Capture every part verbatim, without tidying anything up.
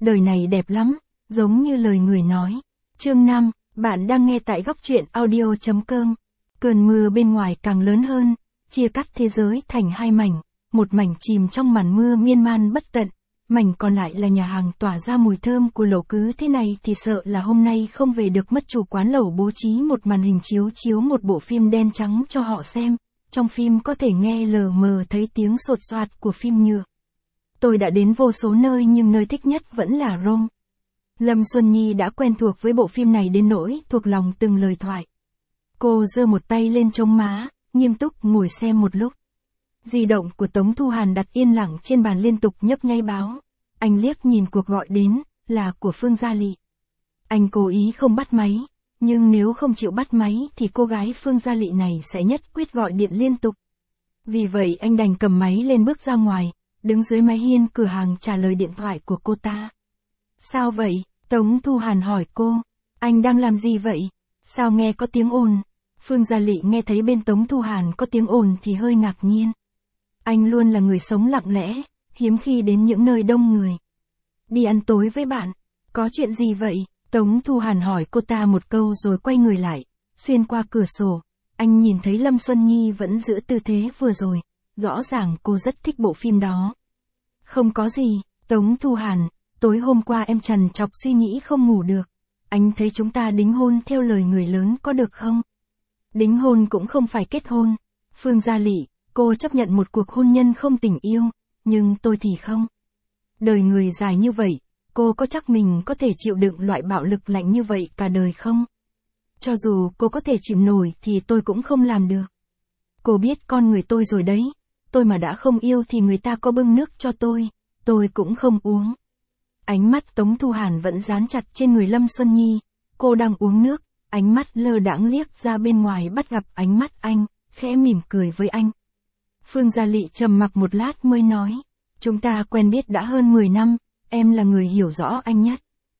đời này đẹp lắm, giống như lời người nói. Chương năm, bạn đang nghe tại góc truyện audio chấm com. Cơn mưa bên ngoài càng lớn hơn, chia cắt thế giới thành hai mảnh, một mảnh chìm trong màn mưa miên man bất tận, mảnh còn lại là nhà hàng tỏa ra mùi thơm của lẩu. Cứ thế này thì sợ là hôm nay không về được mất. Chủ quán lẩu bố trí một màn hình chiếu chiếu một bộ phim đen trắng cho họ xem, trong phim có thể nghe lờ mờ thấy tiếng sột soạt của phim nhựa. Tôi đã đến vô số nơi nhưng nơi thích nhất vẫn là Rome. Lâm Xuân Nhi đã quen thuộc với bộ phim này đến nỗi thuộc lòng từng lời thoại. Cô giơ một tay lên chống má, nghiêm túc ngồi xem một lúc. Di động của Tống Thu Hàn đặt yên lặng trên bàn liên tục nhấp nháy báo. Anh liếc nhìn cuộc gọi đến, là của Phương Gia Lị. Anh cố ý không bắt máy, nhưng nếu không chịu bắt máy thì cô gái Phương Gia Lị này sẽ nhất quyết gọi điện liên tục. Vì vậy anh đành cầm máy lên bước ra ngoài, đứng dưới mái hiên cửa hàng trả lời điện thoại của cô ta. Sao vậy? Tống Thu Hàn hỏi cô. Anh đang làm gì vậy? Sao nghe có tiếng ồn? Phương Gia Lị nghe thấy bên Tống Thu Hàn có tiếng ồn thì hơi ngạc nhiên. Anh luôn là người sống lặng lẽ, hiếm khi đến những nơi đông người. Đi ăn tối với bạn. Có chuyện gì vậy? Tống Thu Hàn hỏi cô ta một câu rồi quay người lại. Xuyên qua cửa sổ, anh nhìn thấy Lâm Xuân Nhi vẫn giữ tư thế vừa rồi. Rõ ràng cô rất thích bộ phim đó. Không có gì, Tống Thu Hàn, tối hôm qua em trằn trọc suy nghĩ không ngủ được. Anh thấy chúng ta đính hôn theo lời người lớn có được không? Đính hôn cũng không phải kết hôn. Phương Gia Lị, cô chấp nhận một cuộc hôn nhân không tình yêu, nhưng tôi thì không. Đời người dài như vậy, cô có chắc mình có thể chịu đựng loại bạo lực lạnh như vậy cả đời không? Cho dù cô có thể chịu nổi thì tôi cũng không làm được. Cô biết con người tôi rồi đấy, tôi mà đã không yêu thì người ta có bưng nước cho tôi, tôi cũng không uống. Ánh mắt Tống Thu Hàn vẫn dán chặt trên người Lâm Xuân Nhi, cô đang uống nước, ánh mắt lơ đãng liếc ra bên ngoài bắt gặp ánh mắt anh, khẽ mỉm cười với anh. Phương Gia Lị trầm mặc một lát mới nói, chúng ta quen biết đã hơn mười năm, em là người hiểu rõ anh nhất.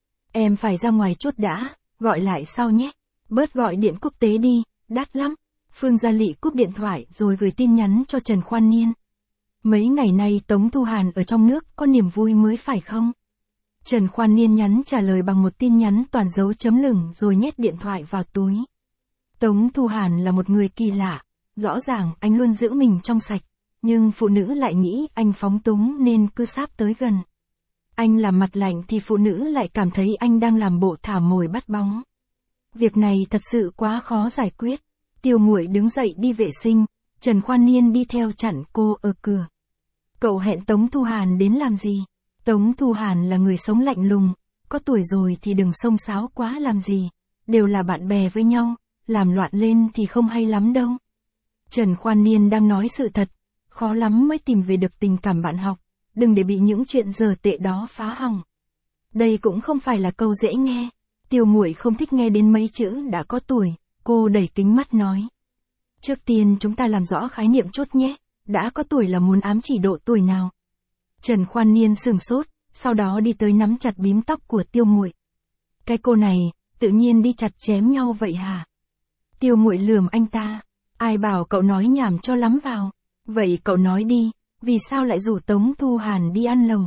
Em phải ra ngoài chút đã, gọi lại sau nhé, bớt gọi điện quốc tế đi, đắt lắm. Phương Gia Lị cúp điện thoại rồi gửi tin nhắn cho Trần Khoan Niên. Mấy ngày nay Tống Thu Hàn ở trong nước có niềm vui mới phải không? Trần Khoan Niên nhắn trả lời bằng một tin nhắn toàn dấu chấm lửng rồi nhét điện thoại vào túi. Tống Thu Hàn là một người kỳ lạ, rõ ràng anh luôn giữ mình trong sạch, nhưng phụ nữ lại nghĩ anh phóng túng nên cứ sáp tới gần. Anh làm mặt lạnh thì phụ nữ lại cảm thấy anh đang làm bộ thả mồi bắt bóng. Việc này thật sự quá khó giải quyết. Tiêu Muội đứng dậy đi vệ sinh, Trần Khoan Niên đi theo chặn cô ở cửa. Cậu hẹn Tống Thu Hàn đến làm gì? Tống Thu Hàn là người sống lạnh lùng, có tuổi rồi thì đừng xông xáo quá làm gì, đều là bạn bè với nhau, làm loạn lên thì không hay lắm đâu. Trần Khoan Niên đang nói sự thật, khó lắm mới tìm về được tình cảm bạn học, đừng để bị những chuyện dở tệ đó phá hỏng. Đây cũng không phải là câu dễ nghe, Tiêu Muội không thích nghe đến mấy chữ đã có tuổi, cô đẩy kính mắt nói. Trước tiên chúng ta làm rõ khái niệm chút nhé, đã có tuổi là muốn ám chỉ độ tuổi nào? Trần Khoan Niên sửng sốt, sau đó đi tới nắm chặt bím tóc của Tiêu Muội. Cái cô này, tự nhiên đi chặt chém nhau vậy hả? Tiêu Muội lườm anh ta, ai bảo cậu nói nhảm cho lắm vào, vậy cậu nói đi, vì sao lại rủ Tống Thu Hàn đi ăn lẩu?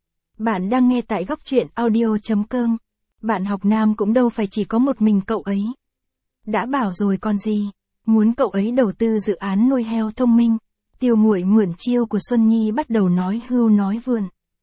Bạn đang nghe tại góc truyện audio chấm com, bạn học nam cũng đâu phải chỉ có một mình cậu ấy. Đã bảo rồi còn gì, muốn cậu ấy đầu tư dự án nuôi heo thông minh. Tiêu Muội mượn chiêu của Xuân Nhi bắt đầu nói hưu nói vượn.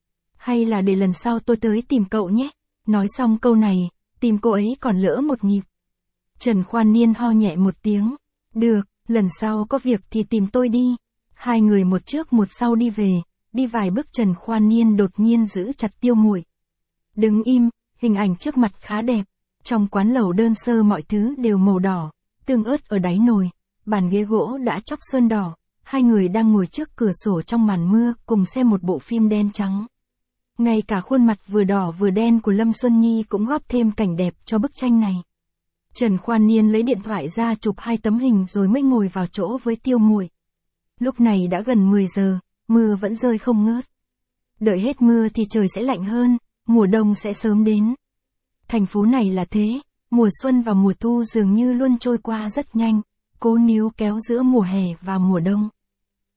Hay là để lần sau tôi tới tìm cậu nhé. Nói xong câu này, tìm cô ấy còn lỡ một nhịp. Trần Khoan Niên ho nhẹ một tiếng. Được, lần sau có việc thì tìm tôi đi. Hai người một trước một sau đi về, đi vài bước Trần Khoan Niên đột nhiên giữ chặt Tiêu Muội. Đứng im, hình ảnh trước mặt khá đẹp. Trong quán lẩu đơn sơ mọi thứ đều màu đỏ, tương ớt ở đáy nồi, bàn ghế gỗ đã chóc sơn đỏ. Hai người đang ngồi trước cửa sổ trong màn mưa cùng xem một bộ phim đen trắng. Ngay cả khuôn mặt vừa đỏ vừa đen của Lâm Xuân Nhi cũng góp thêm cảnh đẹp cho bức tranh này. Trần Khoan Niên lấy điện thoại ra chụp hai tấm hình rồi mới ngồi vào chỗ với Tiêu Muội. Lúc này đã gần mười giờ, mưa vẫn rơi không ngớt. Đợi hết mưa thì trời sẽ lạnh hơn, mùa đông sẽ sớm đến. Thành phố này là thế, mùa xuân và mùa thu dường như luôn trôi qua rất nhanh, cố níu kéo giữa mùa hè và mùa đông.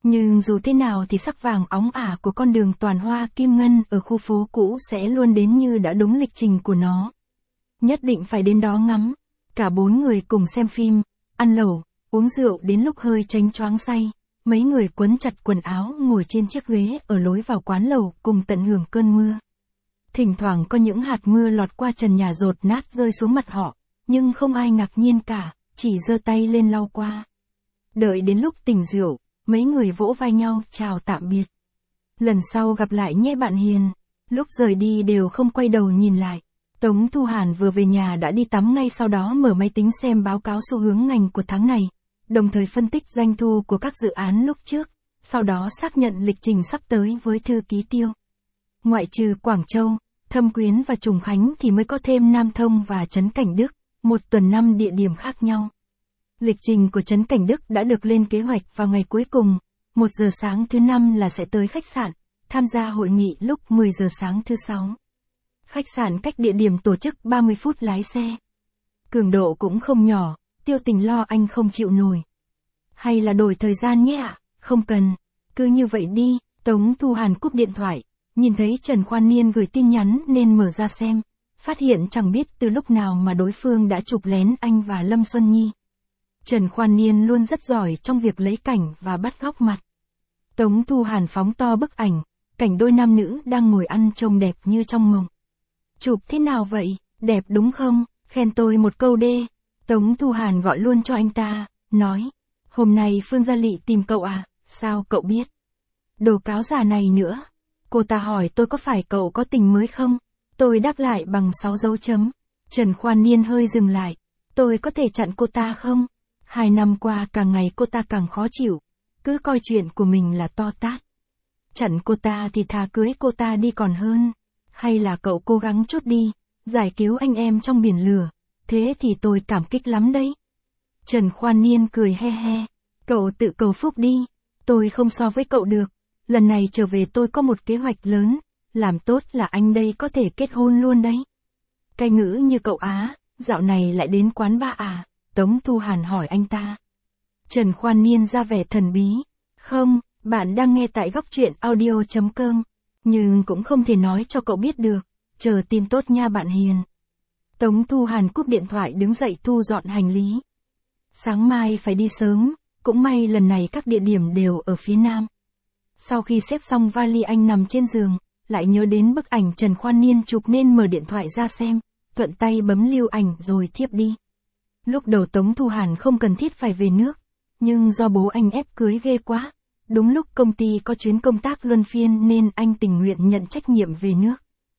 Nhưng dù thế nào thì sắc vàng óng ả của con đường toàn hoa kim ngân ở khu phố cũ sẽ luôn đến như đã đúng lịch trình của nó. Nhất định phải đến đó ngắm. Cả bốn người cùng xem phim, ăn lẩu, uống rượu đến lúc hơi chánh choáng say. Mấy người quấn chặt quần áo ngồi trên chiếc ghế ở lối vào quán lẩu cùng tận hưởng cơn mưa. Thỉnh thoảng có những hạt mưa lọt qua trần nhà dột nát rơi xuống mặt họ, nhưng không ai ngạc nhiên cả, chỉ giơ tay lên lau qua. Đợi đến lúc tỉnh rượu, mấy người vỗ vai nhau chào tạm biệt. Lần sau gặp lại nhé bạn Hiền. Lúc rời đi đều không quay đầu nhìn lại. Tống Thu Hàn vừa về nhà đã đi tắm ngay sau đó mở máy tính xem báo cáo xu hướng ngành của tháng này, đồng thời phân tích doanh thu của các dự án lúc trước, sau đó xác nhận lịch trình sắp tới với thư ký Tiêu. Ngoại trừ Quảng Châu, Thâm Quyến và Trùng Khánh thì mới có thêm Nam Thông và Trấn Cảnh Đức, một tuần năm địa điểm khác nhau. Lịch trình của Trấn Cảnh Đức đã được lên kế hoạch vào ngày cuối cùng, một giờ sáng thứ năm là sẽ tới khách sạn, tham gia hội nghị lúc mười giờ sáng thứ sáu. Khách sạn cách địa điểm tổ chức ba mươi phút lái xe. Cường độ cũng không nhỏ, Tiêu Tình lo anh không chịu nổi. Hay là đổi thời gian nhé ạ, không cần, cứ như vậy đi. Tống Thu Hàn cúp điện thoại, nhìn thấy Trần Khoan Niên gửi tin nhắn nên mở ra xem, phát hiện chẳng biết từ lúc nào mà đối phương đã chụp lén anh và Lâm Xuân Nhi. Trần Khoan Niên luôn rất giỏi trong việc lấy cảnh và bắt góc mặt. Tống Thu Hàn phóng to bức ảnh, cảnh đôi nam nữ đang ngồi ăn trông đẹp như trong mộng. Chụp thế nào vậy, đẹp đúng không, khen tôi một câu đê. Tống Thu Hàn gọi luôn cho anh ta, nói, hôm nay Phương Gia Lị tìm cậu à, sao cậu biết? Đồ cáo giả này nữa. Cô ta hỏi tôi có phải cậu có tình mới không? Tôi đáp lại bằng sáu dấu chấm. Trần Khoan Niên hơi dừng lại. Tôi có thể chặn cô ta không? Hai năm qua càng ngày cô ta càng khó chịu. Cứ coi chuyện của mình là to tát. Chặn cô ta thì thà cưới cô ta đi còn hơn. Hay là cậu cố gắng chút đi, giải cứu anh em trong biển lửa. Thế thì tôi cảm kích lắm đấy. Trần Khoan Niên cười he he. Cậu tự cầu phúc đi. Tôi không so với cậu được. Lần này trở về tôi có một kế hoạch lớn. Làm tốt là anh đây có thể kết hôn luôn đấy. Cái ngữ như cậu Á, dạo này lại đến quán ba à? Tống Thu Hàn hỏi anh ta. Trần Khoan Niên ra vẻ thần bí. Không, bạn đang nghe tại góc truyện audio chấm com. Nhưng cũng không thể nói cho cậu biết được. Chờ tin tốt nha bạn Hiền. Tống Thu Hàn cúp điện thoại đứng dậy thu dọn hành lý. Sáng mai phải đi sớm, cũng may lần này các địa điểm đều ở phía nam. Sau khi xếp xong vali anh nằm trên giường, lại nhớ đến bức ảnh Trần Khoan Niên chụp nên mở điện thoại ra xem, thuận tay bấm lưu ảnh rồi thiếp đi. Lúc đầu Tống Thu Hàn không cần thiết phải về nước, nhưng do bố anh ép cưới ghê quá. Đúng lúc công ty có chuyến công tác luân phiên nên anh tình nguyện nhận trách nhiệm về nước.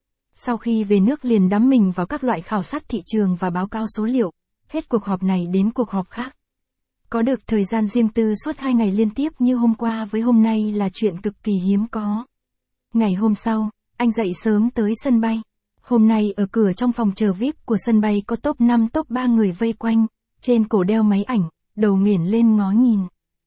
Sau khi về nước liền đắm mình vào các loại khảo sát thị trường và báo cáo số liệu, hết cuộc họp này đến cuộc họp khác. Có được thời gian riêng tư suốt hai ngày liên tiếp như hôm qua với hôm nay là chuyện cực kỳ hiếm có. Ngày hôm sau, anh dậy sớm tới sân bay. Hôm nay ở cửa trong phòng chờ vi ai pi của sân bay có top năm top ba người vây quanh, trên cổ đeo máy ảnh, đầu nghiền lên ngó nhìn.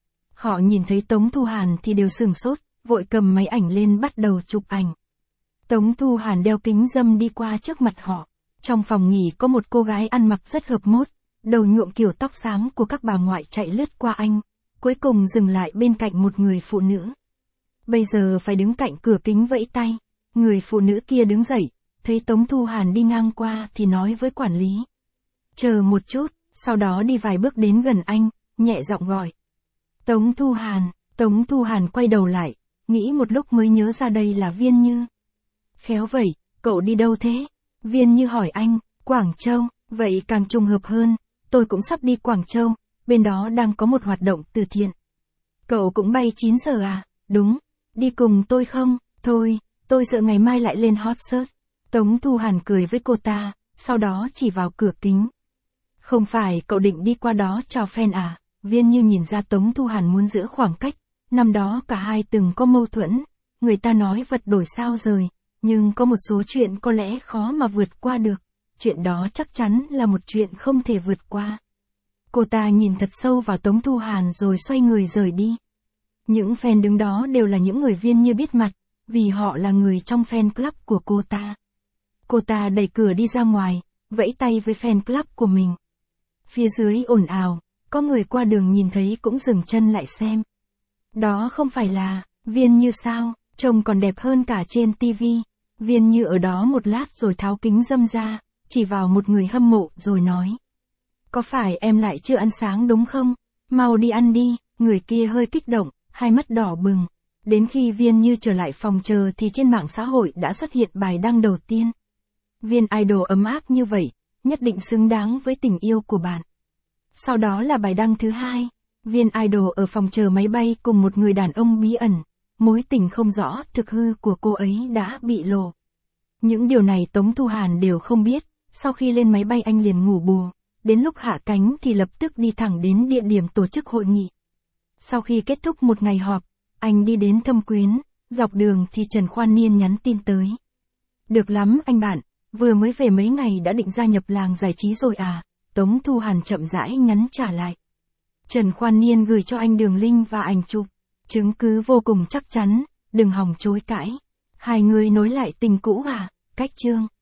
Họ nhìn thấy Tống Thu Hàn thì đều sửng sốt, vội cầm máy ảnh lên bắt đầu chụp ảnh. Tống Thu Hàn đeo kính râm đi qua trước mặt họ. Trong phòng nghỉ có một cô gái ăn mặc rất hợp mốt, đầu nhuộm kiểu tóc xám của các bà ngoại chạy lướt qua anh, cuối cùng dừng lại bên cạnh một người phụ nữ. Bây giờ phải đứng cạnh cửa kính vẫy tay, người phụ nữ kia đứng dậy, thấy Tống Thu Hàn đi ngang qua thì nói với quản lý. Chờ một chút, sau đó đi vài bước đến gần anh, nhẹ giọng gọi. Tống Thu Hàn, Tống Thu Hàn quay đầu lại, nghĩ một lúc mới nhớ ra đây là Viên Như. Khéo vậy, cậu đi đâu thế? Viên Như hỏi anh, Quảng Châu, vậy càng trùng hợp hơn, tôi cũng sắp đi Quảng Châu, bên đó đang có một hoạt động từ thiện. Cậu cũng bay chín giờ à? Đúng, đi cùng tôi không? Thôi, tôi sợ ngày mai lại lên hot search. Tống Thu Hàn cười với cô ta, sau đó chỉ vào cửa kính. Không phải cậu định đi qua đó chào fan à? Viên Như nhìn ra Tống Thu Hàn muốn giữ khoảng cách, năm đó cả hai từng có mâu thuẫn, người ta nói vật đổi sao rời, nhưng có một số chuyện có lẽ khó mà vượt qua được, chuyện đó chắc chắn là một chuyện không thể vượt qua. Cô ta nhìn thật sâu vào Tống Thu Hàn rồi xoay người rời đi. Những fan đứng đó đều là những người Viên Như biết mặt, vì họ là người trong fan club của cô ta. Cô ta đẩy cửa đi ra ngoài, vẫy tay với fan club của mình. Phía dưới ồn ào, có người qua đường nhìn thấy cũng dừng chân lại xem. Đó không phải là, Viên Như sao, trông còn đẹp hơn cả trên tivi. Viên Như ở đó một lát rồi tháo kính râm ra, chỉ vào một người hâm mộ rồi nói. Có phải em lại chưa ăn sáng đúng không? Mau đi ăn đi, người kia hơi kích động, hai mắt đỏ bừng. Đến khi Viên Như trở lại phòng chờ thì trên mạng xã hội đã xuất hiện bài đăng đầu tiên. Viên idol ấm áp như vậy, nhất định xứng đáng với tình yêu của bạn. Sau đó là bài đăng thứ hai. Viên idol ở phòng chờ máy bay cùng một người đàn ông bí ẩn. Mối tình không rõ thực hư của cô ấy đã bị lộ. Những điều này Tống Thu Hàn đều không biết. Sau khi lên máy bay anh liền ngủ bù. Đến lúc hạ cánh thì lập tức đi thẳng đến địa điểm tổ chức hội nghị. Sau khi kết thúc một ngày họp, anh đi đến Thâm Quyến. Dọc đường thì Trần Khoan Niên nhắn tin tới. Được lắm anh bạn, vừa mới về mấy ngày đã định gia nhập làng giải trí rồi à? Tống Thu Hàn chậm rãi nhắn trả lại. Trần Khoan Niên gửi cho anh đường link và ảnh chụp. Chứng cứ vô cùng chắc chắn, đừng hòng chối cãi. Hai người nối lại tình cũ à? Cách chương.